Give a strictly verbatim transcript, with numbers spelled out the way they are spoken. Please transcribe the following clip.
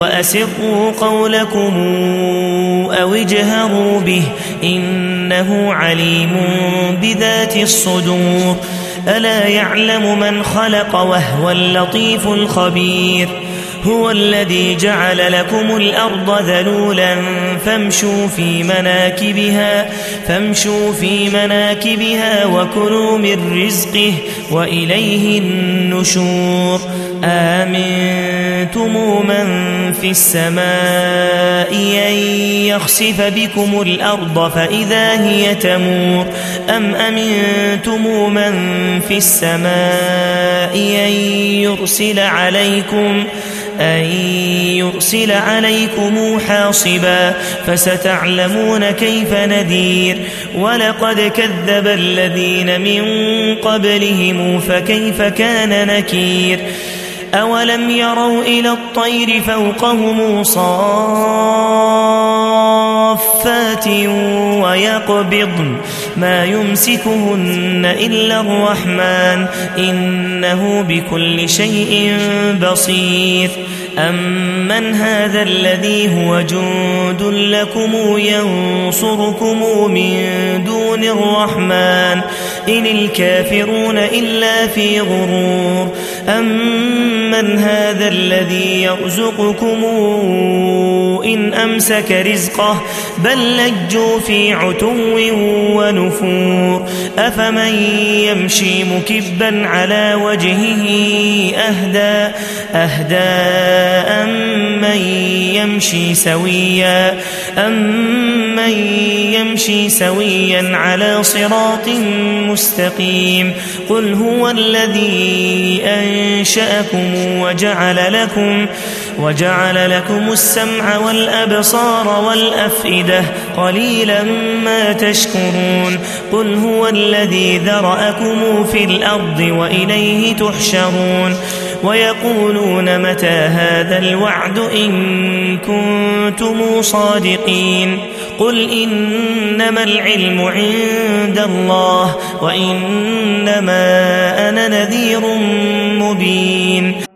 وأسروا قولكم أو اجهروا به إنه عليم بذات الصدور ألا يعلم من خلق وهو اللطيف الخبير هو الذي جعل لكم الأرض ذلولا فامشوا في مناكبها فامشوا في مناكبها وكلوا من رزقه وإليه النشور آمنتم من في السماء أن يخسف بكم الأرض فإذا هي تمور أم أمنتم من في السماء أن يرسل عليكم أن يرسل عليكم حاصبا فستعلمون كيف نذير ولقد كذب الذين من قبلهم فكيف كان نكير أولم يروا إلى الطير فوقهم صافات ويقبضن ما يمسكهن إلا الرحمن إنه بكل شيء بصير أمن هذا الذي هو جند لكم ينصركم من دون الرحمن إن الكافرون إلا في غرور أمن هذا الذي يرزقكم إن أمسك رزقه بل لجوا في عتو ونفور أفمن يمشي مكبا على وجهه أهدى أهدى أمن يمشي سويا أمن يمشي سويا على صراط مستقيم قل هو الذي أنشأكم وجعل لكم وجعل لكم السمع والأبصار والأفئدة قليلا ما تشكرون قل هو الذي ذرأكم في الأرض وإليه تحشرون ويقولون متى هذا الوعد إن كنتم صادقين قل إنما العلم عند الله وإنما أنا نذير مبين